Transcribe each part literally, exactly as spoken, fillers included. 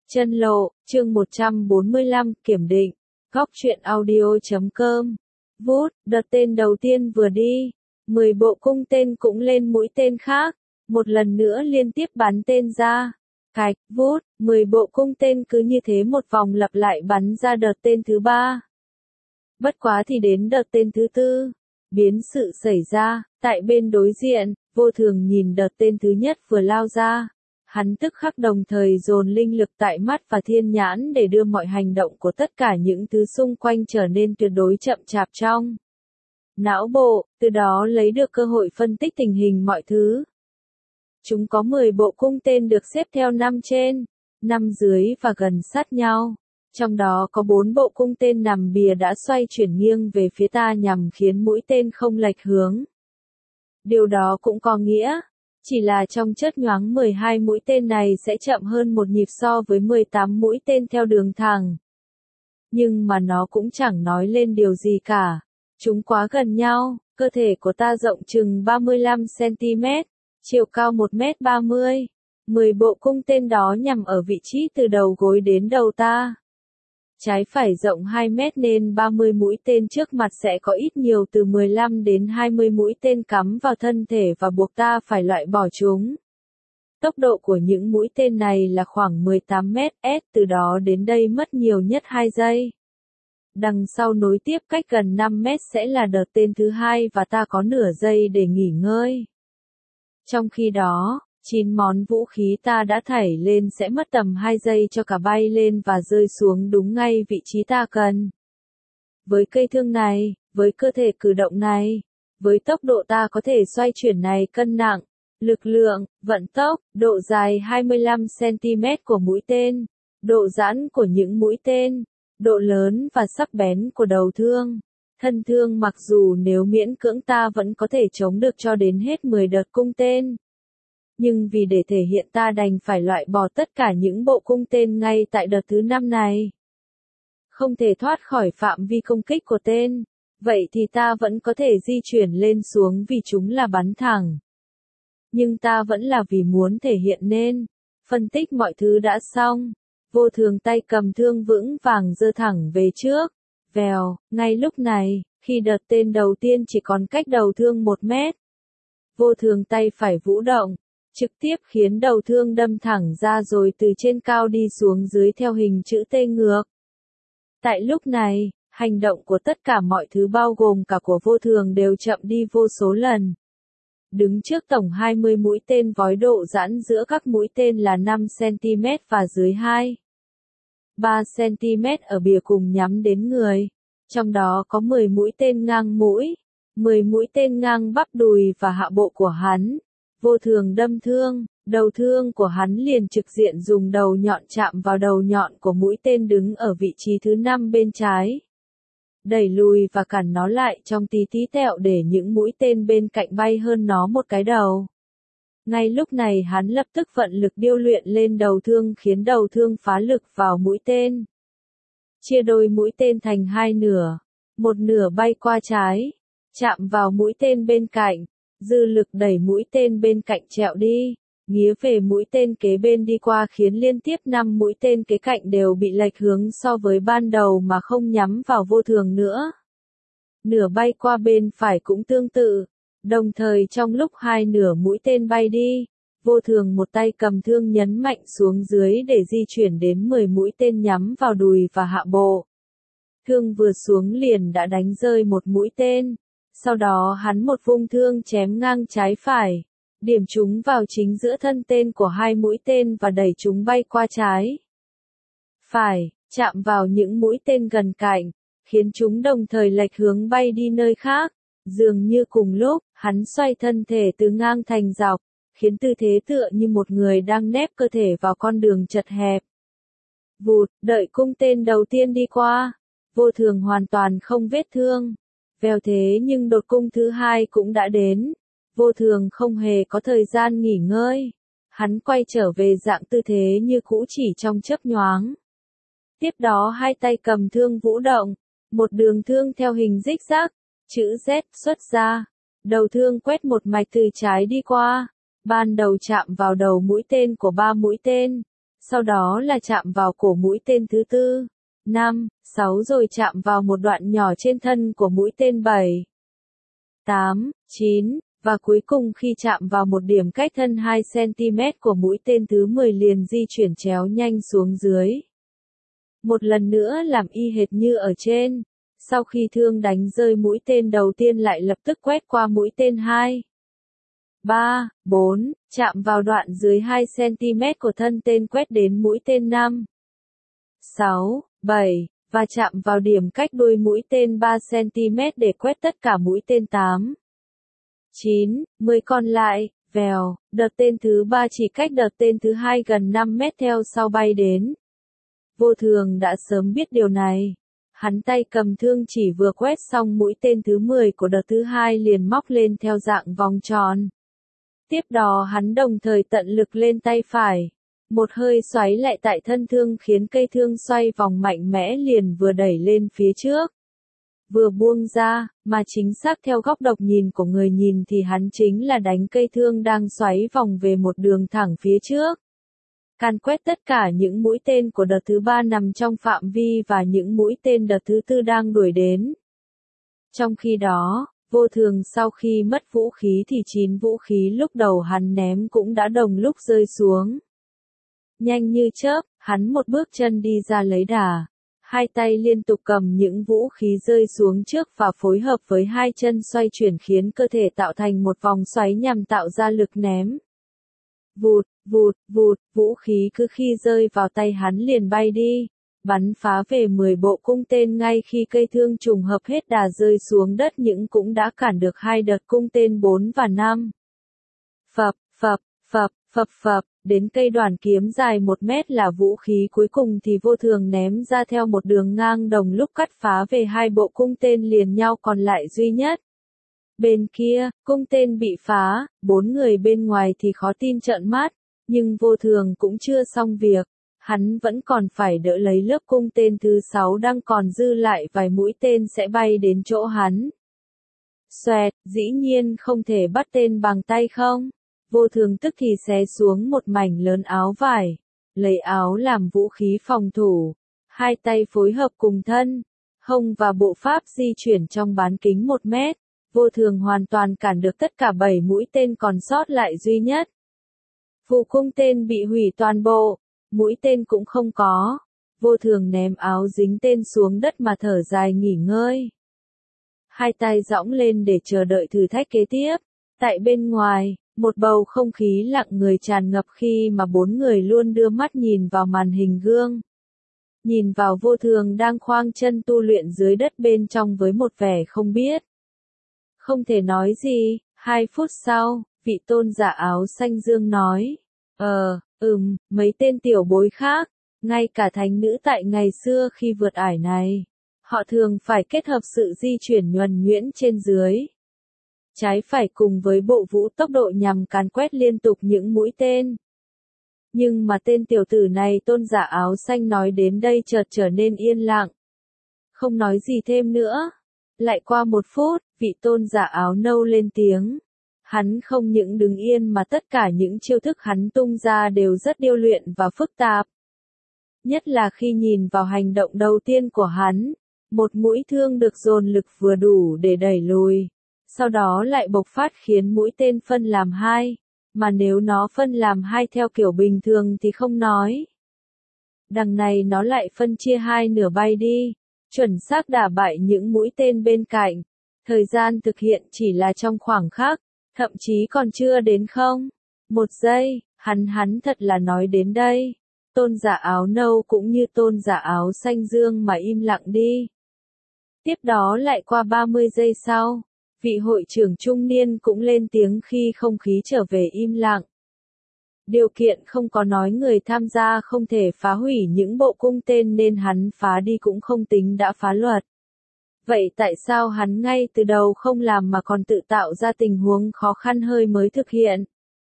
Chân lộ, chương một trăm bốn mươi lăm, kiểm định. Góc truyện audio chấm com. Vút, đợt tên đầu tiên vừa đi, mười bộ cung tên cũng lên mũi tên khác, một lần nữa liên tiếp bắn tên ra. Cạch, vút, mười bộ cung tên cứ như thế một vòng lặp lại bắn ra đợt tên thứ ba. Bất quá thì đến đợt tên thứ tư, biến sự xảy ra, tại bên đối diện, Vô Thường nhìn đợt tên thứ nhất vừa lao ra. Hắn tức khắc đồng thời dồn linh lực tại mắt và thiên nhãn để đưa mọi hành động của tất cả những thứ xung quanh trở nên tuyệt đối chậm chạp trong não bộ, từ đó lấy được cơ hội phân tích tình hình mọi thứ. Chúng có mười bộ cung tên được xếp theo năm trên, năm dưới và gần sát nhau. Trong đó có bốn bộ cung tên nằm bìa đã xoay chuyển nghiêng về phía ta nhằm khiến mũi tên không lệch hướng. Điều đó cũng có nghĩa, chỉ là trong chớp nhoáng mười hai mũi tên này sẽ chậm hơn một nhịp so với mười tám mũi tên theo đường thẳng. Nhưng mà nó cũng chẳng nói lên điều gì cả. Chúng quá gần nhau, cơ thể của ta rộng chừng ba mươi lăm xăng-ti-mét, chiều cao một mét ba mươi. mười bộ cung tên đó nhằm ở vị trí từ đầu gối đến đầu ta. Trái phải rộng hai mét nên ba mươi mũi tên trước mặt sẽ có ít nhiều từ mười lăm đến hai mươi mũi tên cắm vào thân thể và buộc ta phải loại bỏ chúng. Tốc độ của những mũi tên này là khoảng mười tám mét s, từ đó đến đây mất nhiều nhất hai giây. Đằng sau nối tiếp cách gần năm mét sẽ là đợt tên thứ hai và ta có nửa giây để nghỉ ngơi. Trong khi đó, chín món vũ khí ta đã thảy lên sẽ mất tầm hai giây cho cả bay lên và rơi xuống đúng ngay vị trí ta cần. Với cây thương này, với cơ thể cử động này, với tốc độ ta có thể xoay chuyển này cân nặng, lực lượng, vận tốc, độ dài hai mươi lăm xăng-ti-mét của mũi tên, độ giãn của những mũi tên, độ lớn và sắc bén của đầu thương. Thân thương mặc dù nếu miễn cưỡng ta vẫn có thể chống được cho đến hết mười đợt cung tên. Nhưng vì để thể hiện ta đành phải loại bỏ tất cả những bộ cung tên ngay tại đợt thứ năm này. Không thể thoát khỏi phạm vi công kích của tên, vậy thì ta vẫn có thể di chuyển lên xuống vì chúng là bắn thẳng. Nhưng ta vẫn là vì muốn thể hiện nên, phân tích mọi thứ đã xong, Vô Thường tay cầm thương vững vàng giơ thẳng về trước, vèo, ngay lúc này, khi đợt tên đầu tiên chỉ còn cách đầu thương một mét. Vô Thường tay phải vũ động, trực tiếp khiến đầu thương đâm thẳng ra rồi từ trên cao đi xuống dưới theo hình chữ T ngược. Tại lúc này, hành động của tất cả mọi thứ bao gồm cả của Vô Thường đều chậm đi vô số lần. Đứng trước tổng hai mươi mũi tên vói độ giãn giữa các mũi tên là năm xăng-ti-mét và dưới hai phẩy ba xăng-ti-mét ở bìa cùng nhắm đến người. Trong đó có mười mũi tên ngang mũi, mười mũi tên ngang bắp đùi và hạ bộ của hắn. Vô Thường đâm thương, đầu thương của hắn liền trực diện dùng đầu nhọn chạm vào đầu nhọn của mũi tên đứng ở vị trí thứ năm bên trái. Đẩy lùi và cản nó lại trong tí tí tẹo để những mũi tên bên cạnh bay hơn nó một cái đầu. Ngay lúc này hắn lập tức vận lực điêu luyện lên đầu thương khiến đầu thương phá lực vào mũi tên. Chia đôi mũi tên thành hai nửa, một nửa bay qua trái, chạm vào mũi tên bên cạnh. Dư lực đẩy mũi tên bên cạnh trẹo đi, nghía về mũi tên kế bên đi qua khiến liên tiếp năm mũi tên kế cạnh đều bị lệch hướng so với ban đầu mà không nhắm vào Vô Thường nữa. Nửa bay qua bên phải cũng tương tự, đồng thời trong lúc hai nửa mũi tên bay đi, Vô Thường một tay cầm thương nhấn mạnh xuống dưới để di chuyển đến mười mũi tên nhắm vào đùi và hạ bộ. Thương vừa xuống liền đã đánh rơi một mũi tên. Sau đó hắn một vung thương chém ngang trái phải, điểm chúng vào chính giữa thân tên của hai mũi tên và đẩy chúng bay qua trái phải, chạm vào những mũi tên gần cạnh, khiến chúng đồng thời lệch hướng bay đi nơi khác. Dường như cùng lúc, hắn xoay thân thể từ ngang thành dọc, khiến tư thế tựa như một người đang nép cơ thể vào con đường chật hẹp. Vụt, đợi cung tên đầu tiên đi qua, Vô Thường hoàn toàn không vết thương. Vèo thế nhưng đột cung thứ hai cũng đã đến. Vô Thường không hề có thời gian nghỉ ngơi. Hắn quay trở về dạng tư thế như cũ chỉ trong chớp nhoáng. Tiếp đó hai tay cầm thương vũ động. Một đường thương theo hình rích rác, chữ Z xuất ra. Đầu thương quét một mạch từ trái đi qua. Ban đầu chạm vào đầu mũi tên của ba mũi tên. sau đó là chạm vào cổ mũi tên thứ tư, năm, sáu rồi chạm vào một đoạn nhỏ trên thân của mũi tên bảy, tám, chín, và cuối cùng khi chạm vào một điểm cách thân hai xăng ti mét của mũi tên thứ mười liền di chuyển chéo nhanh xuống dưới. Một lần nữa làm y hệt như ở trên, sau khi thương đánh rơi mũi tên đầu tiên lại lập tức quét qua mũi tên hai, ba, bốn, chạm vào đoạn dưới hai xăng ti mét của thân tên quét đến mũi tên năm, sáu, bảy, và chạm vào điểm cách đuôi mũi tên ba xăng ti mét để quét tất cả mũi tên tám, chín, mười còn lại, vèo, đợt tên thứ ba chỉ cách đợt tên thứ hai gần năm mét theo sau bay đến. Vô Thường đã sớm biết điều này. Hắn tay cầm thương chỉ vừa quét xong mũi tên thứ mười của đợt thứ hai liền móc lên theo dạng vòng tròn. Tiếp đó hắn đồng thời tận lực lên tay phải. Một hơi xoáy lại tại thân thương khiến cây thương xoay vòng mạnh mẽ liền vừa đẩy lên phía trước, vừa buông ra, mà chính xác theo góc độc nhìn của người nhìn thì hắn chính là đánh cây thương đang xoáy vòng về một đường thẳng phía trước. Càn quét tất cả những mũi tên của đợt thứ ba nằm trong phạm vi và những mũi tên đợt thứ tư đang đuổi đến. Trong khi đó, Vô Thường sau khi mất vũ khí thì chín vũ khí lúc đầu hắn ném cũng đã đồng lúc rơi xuống. Nhanh như chớp, hắn một bước chân đi ra lấy đà. Hai tay liên tục cầm những vũ khí rơi xuống trước và phối hợp với hai chân xoay chuyển khiến cơ thể tạo thành một vòng xoáy nhằm tạo ra lực ném. Vụt, vụt, vụt, vũ khí cứ khi rơi vào tay hắn liền bay đi, bắn phá về mười bộ cung tên ngay khi cây thương trùng hợp hết đà rơi xuống đất nhưng cũng đã cản được hai đợt cung tên bốn và năm. Phập, phập, phập, phập phập, đến cây đoàn kiếm dài một mét là vũ khí cuối cùng thì Vô Thường ném ra theo một đường ngang đồng lúc cắt phá về hai bộ cung tên liền nhau còn lại duy nhất. Bên kia, cung tên bị phá, bốn người bên ngoài thì khó tin trợn mắt, nhưng Vô Thường cũng chưa xong việc, hắn vẫn còn phải đỡ lấy lớp cung tên thứ sáu đang còn dư lại vài mũi tên sẽ bay đến chỗ hắn. Xoẹt, dĩ nhiên không thể bắt tên bằng tay không? Vô Thường tức thì xé xuống một mảnh lớn áo vải, lấy áo làm vũ khí phòng thủ, hai tay phối hợp cùng thân, hông và bộ pháp di chuyển trong bán kính một mét. Vô Thường hoàn toàn cản được tất cả bảy mũi tên còn sót lại duy nhất. Phụ cung tên bị hủy toàn bộ, mũi tên cũng không có. Vô Thường ném áo dính tên xuống đất mà thở dài nghỉ ngơi. Hai tay giõng lên để chờ đợi thử thách kế tiếp. Tại bên ngoài, một bầu không khí lặng người tràn ngập khi mà bốn người luôn đưa mắt nhìn vào màn hình gương. Nhìn vào Vô Thường đang khoang chân tu luyện dưới đất bên trong với một vẻ không biết. Không thể nói gì, hai phút sau, vị tôn giả áo xanh dương nói. Ờ, ừm, mấy tên tiểu bối khác, ngay cả thánh nữ tại ngày xưa khi vượt ải này, họ thường phải kết hợp sự di chuyển nhuần nhuyễn trên dưới. Trái phải cùng với bộ vũ tốc độ nhằm càn quét liên tục những mũi tên. Nhưng mà tên tiểu tử này tôn giả áo xanh nói đến đây chợt trở nên yên lặng. Không nói gì thêm nữa. Lại qua một phút, vị tôn giả áo nâu lên tiếng. Hắn không những đứng yên mà tất cả những chiêu thức hắn tung ra đều rất điêu luyện và phức tạp. Nhất là khi nhìn vào hành động đầu tiên của hắn, một mũi thương được dồn lực vừa đủ để đẩy lùi, sau đó lại bộc phát khiến mũi tên phân làm hai, mà nếu nó phân làm hai theo kiểu bình thường thì không nói. Đằng này nó lại phân chia hai nửa bay đi, chuẩn xác đả bại những mũi tên bên cạnh. Thời gian thực hiện chỉ là trong khoảng khắc, thậm chí còn chưa đến không. Một giây, hắn hắn thật là nói đến đây. Tôn giả áo nâu cũng như tôn giả áo xanh dương mà im lặng đi. Tiếp đó lại qua ba mươi giây sau, vị hội trưởng trung niên cũng lên tiếng khi không khí trở về im lặng. Điều kiện không có nói người tham gia không thể phá hủy những bộ cung tên nên hắn phá đi cũng không tính đã phá luật. Vậy tại sao hắn ngay từ đầu không làm mà còn tự tạo ra tình huống khó khăn hơi mới thực hiện?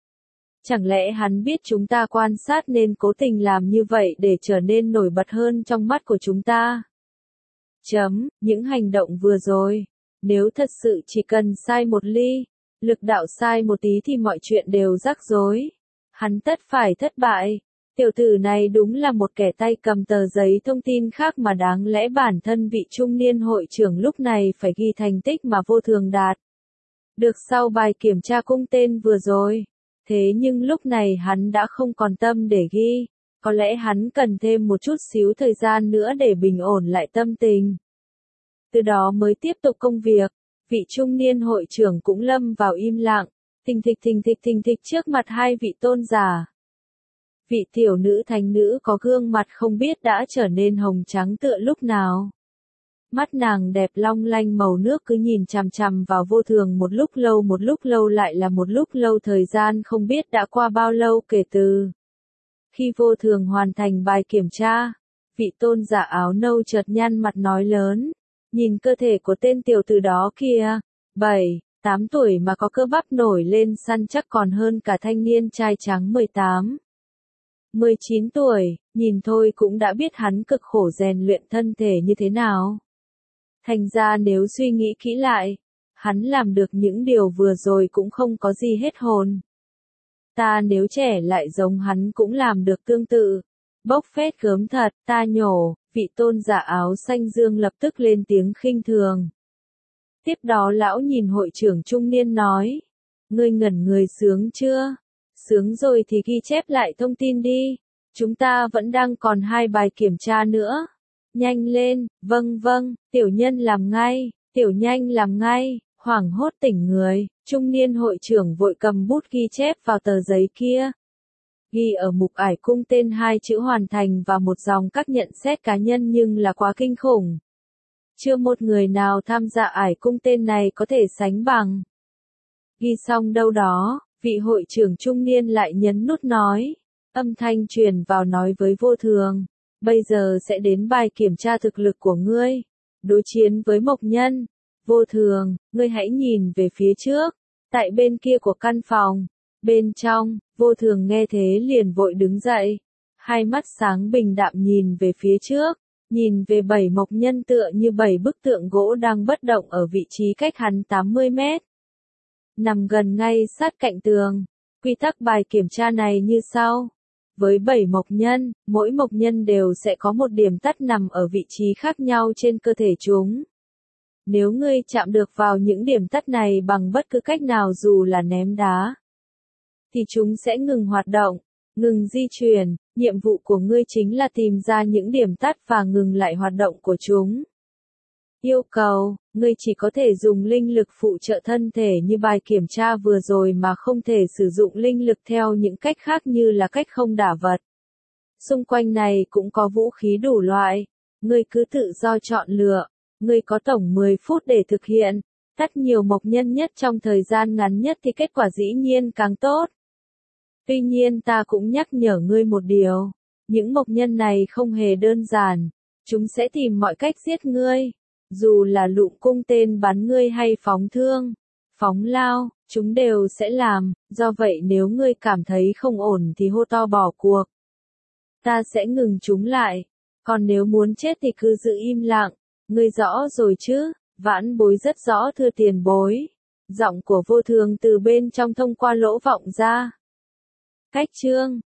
Chẳng lẽ hắn biết chúng ta quan sát nên cố tình làm như vậy để trở nên nổi bật hơn trong mắt của chúng ta? Chấm, những hành động vừa rồi, nếu thật sự chỉ cần sai một ly, lực đạo sai một tí thì mọi chuyện đều rắc rối. Hắn tất phải thất bại. Tiểu tử này đúng là một kẻ tay cầm tờ giấy thông tin khác mà đáng lẽ bản thân vị trung niên hội trưởng lúc này phải ghi thành tích mà Vô Thường đạt được sau bài kiểm tra cung tên vừa rồi. Thế nhưng lúc này hắn đã không còn tâm để ghi, có lẽ hắn cần thêm một chút xíu thời gian nữa để bình ổn lại tâm tình. Từ đó mới tiếp tục công việc, vị trung niên hội trưởng cũng lâm vào im lặng, thình thịch thình thịch thình thịch trước mặt hai vị tôn giả. Vị tiểu nữ thánh nữ có gương mặt không biết đã trở nên hồng trắng tựa lúc nào. Mắt nàng đẹp long lanh màu nước cứ nhìn chằm chằm vào Vô Thường một lúc lâu một lúc lâu lại là một lúc lâu, thời gian không biết đã qua bao lâu kể từ khi Vô Thường hoàn thành bài kiểm tra. Vị tôn giả áo nâu chợt nhăn mặt nói lớn, nhìn cơ thể của tên tiểu tử đó kìa, bảy, tám tuổi mà có cơ bắp nổi lên săn chắc còn hơn cả thanh niên trai trắng mười tám, mười chín tuổi, nhìn thôi cũng đã biết hắn cực khổ rèn luyện thân thể như thế nào. Thành ra nếu suy nghĩ kỹ lại, hắn làm được những điều vừa rồi cũng không có gì hết hồn. Ta nếu trẻ lại giống hắn cũng làm được tương tự. Bốc phét gớm thật, ta nhổ, vị tôn giả áo xanh dương lập tức lên tiếng khinh thường. Tiếp đó lão nhìn hội trưởng trung niên nói, ngươi ngẩn người sướng chưa? Sướng rồi thì ghi chép lại thông tin đi, chúng ta vẫn đang còn hai bài kiểm tra nữa. Nhanh lên, vâng vâng, tiểu nhân làm ngay, tiểu nhanh làm ngay, hoảng hốt tỉnh người, trung niên hội trưởng vội cầm bút ghi chép vào tờ giấy kia. Ghi ở mục ải cung tên hai chữ hoàn thành và một dòng các nhận xét cá nhân nhưng là quá kinh khủng. Chưa một người nào tham gia ải cung tên này có thể sánh bằng. Ghi xong đâu đó, vị hội trưởng trung niên lại nhấn nút nói, âm thanh truyền vào nói với Vô Thường. Bây giờ sẽ đến bài kiểm tra thực lực của ngươi. Đối chiến với Mộc Nhân. Vô Thường, ngươi hãy nhìn về phía trước. Tại bên kia của căn phòng. Bên trong, Vô Thường nghe thế liền vội đứng dậy. Hai mắt sáng bình đạm nhìn về phía trước. Nhìn về bảy Mộc Nhân tựa như bảy bức tượng gỗ đang bất động ở vị trí cách hắn tám mươi mét. Nằm gần ngay sát cạnh tường. Quy tắc bài kiểm tra này như sau. Với bảy mộc nhân, mỗi mộc nhân đều sẽ có một điểm tắt nằm ở vị trí khác nhau trên cơ thể chúng. Nếu ngươi chạm được vào những điểm tắt này bằng bất cứ cách nào dù là ném đá, thì chúng sẽ ngừng hoạt động, ngừng di chuyển. Nhiệm vụ của ngươi chính là tìm ra những điểm tắt và ngừng lại hoạt động của chúng. Yêu cầu, ngươi chỉ có thể dùng linh lực phụ trợ thân thể như bài kiểm tra vừa rồi mà không thể sử dụng linh lực theo những cách khác như là cách không đả vật. Xung quanh này cũng có vũ khí đủ loại, ngươi cứ tự do chọn lựa, ngươi có tổng mười phút để thực hiện, tắt nhiều mộc nhân nhất trong thời gian ngắn nhất thì kết quả dĩ nhiên càng tốt. Tuy nhiên ta cũng nhắc nhở ngươi một điều, những mộc nhân này không hề đơn giản, chúng sẽ tìm mọi cách giết ngươi. Dù là lụm cung tên bắn ngươi hay phóng thương, phóng lao, chúng đều sẽ làm, do vậy nếu ngươi cảm thấy không ổn thì hô to bỏ cuộc. Ta sẽ ngừng chúng lại, còn nếu muốn chết thì cứ giữ im lặng, ngươi rõ rồi chứ, vãn bối rất rõ thưa tiền bối. Giọng của Vô Thường từ bên trong thông qua lỗ vọng ra. Cách chương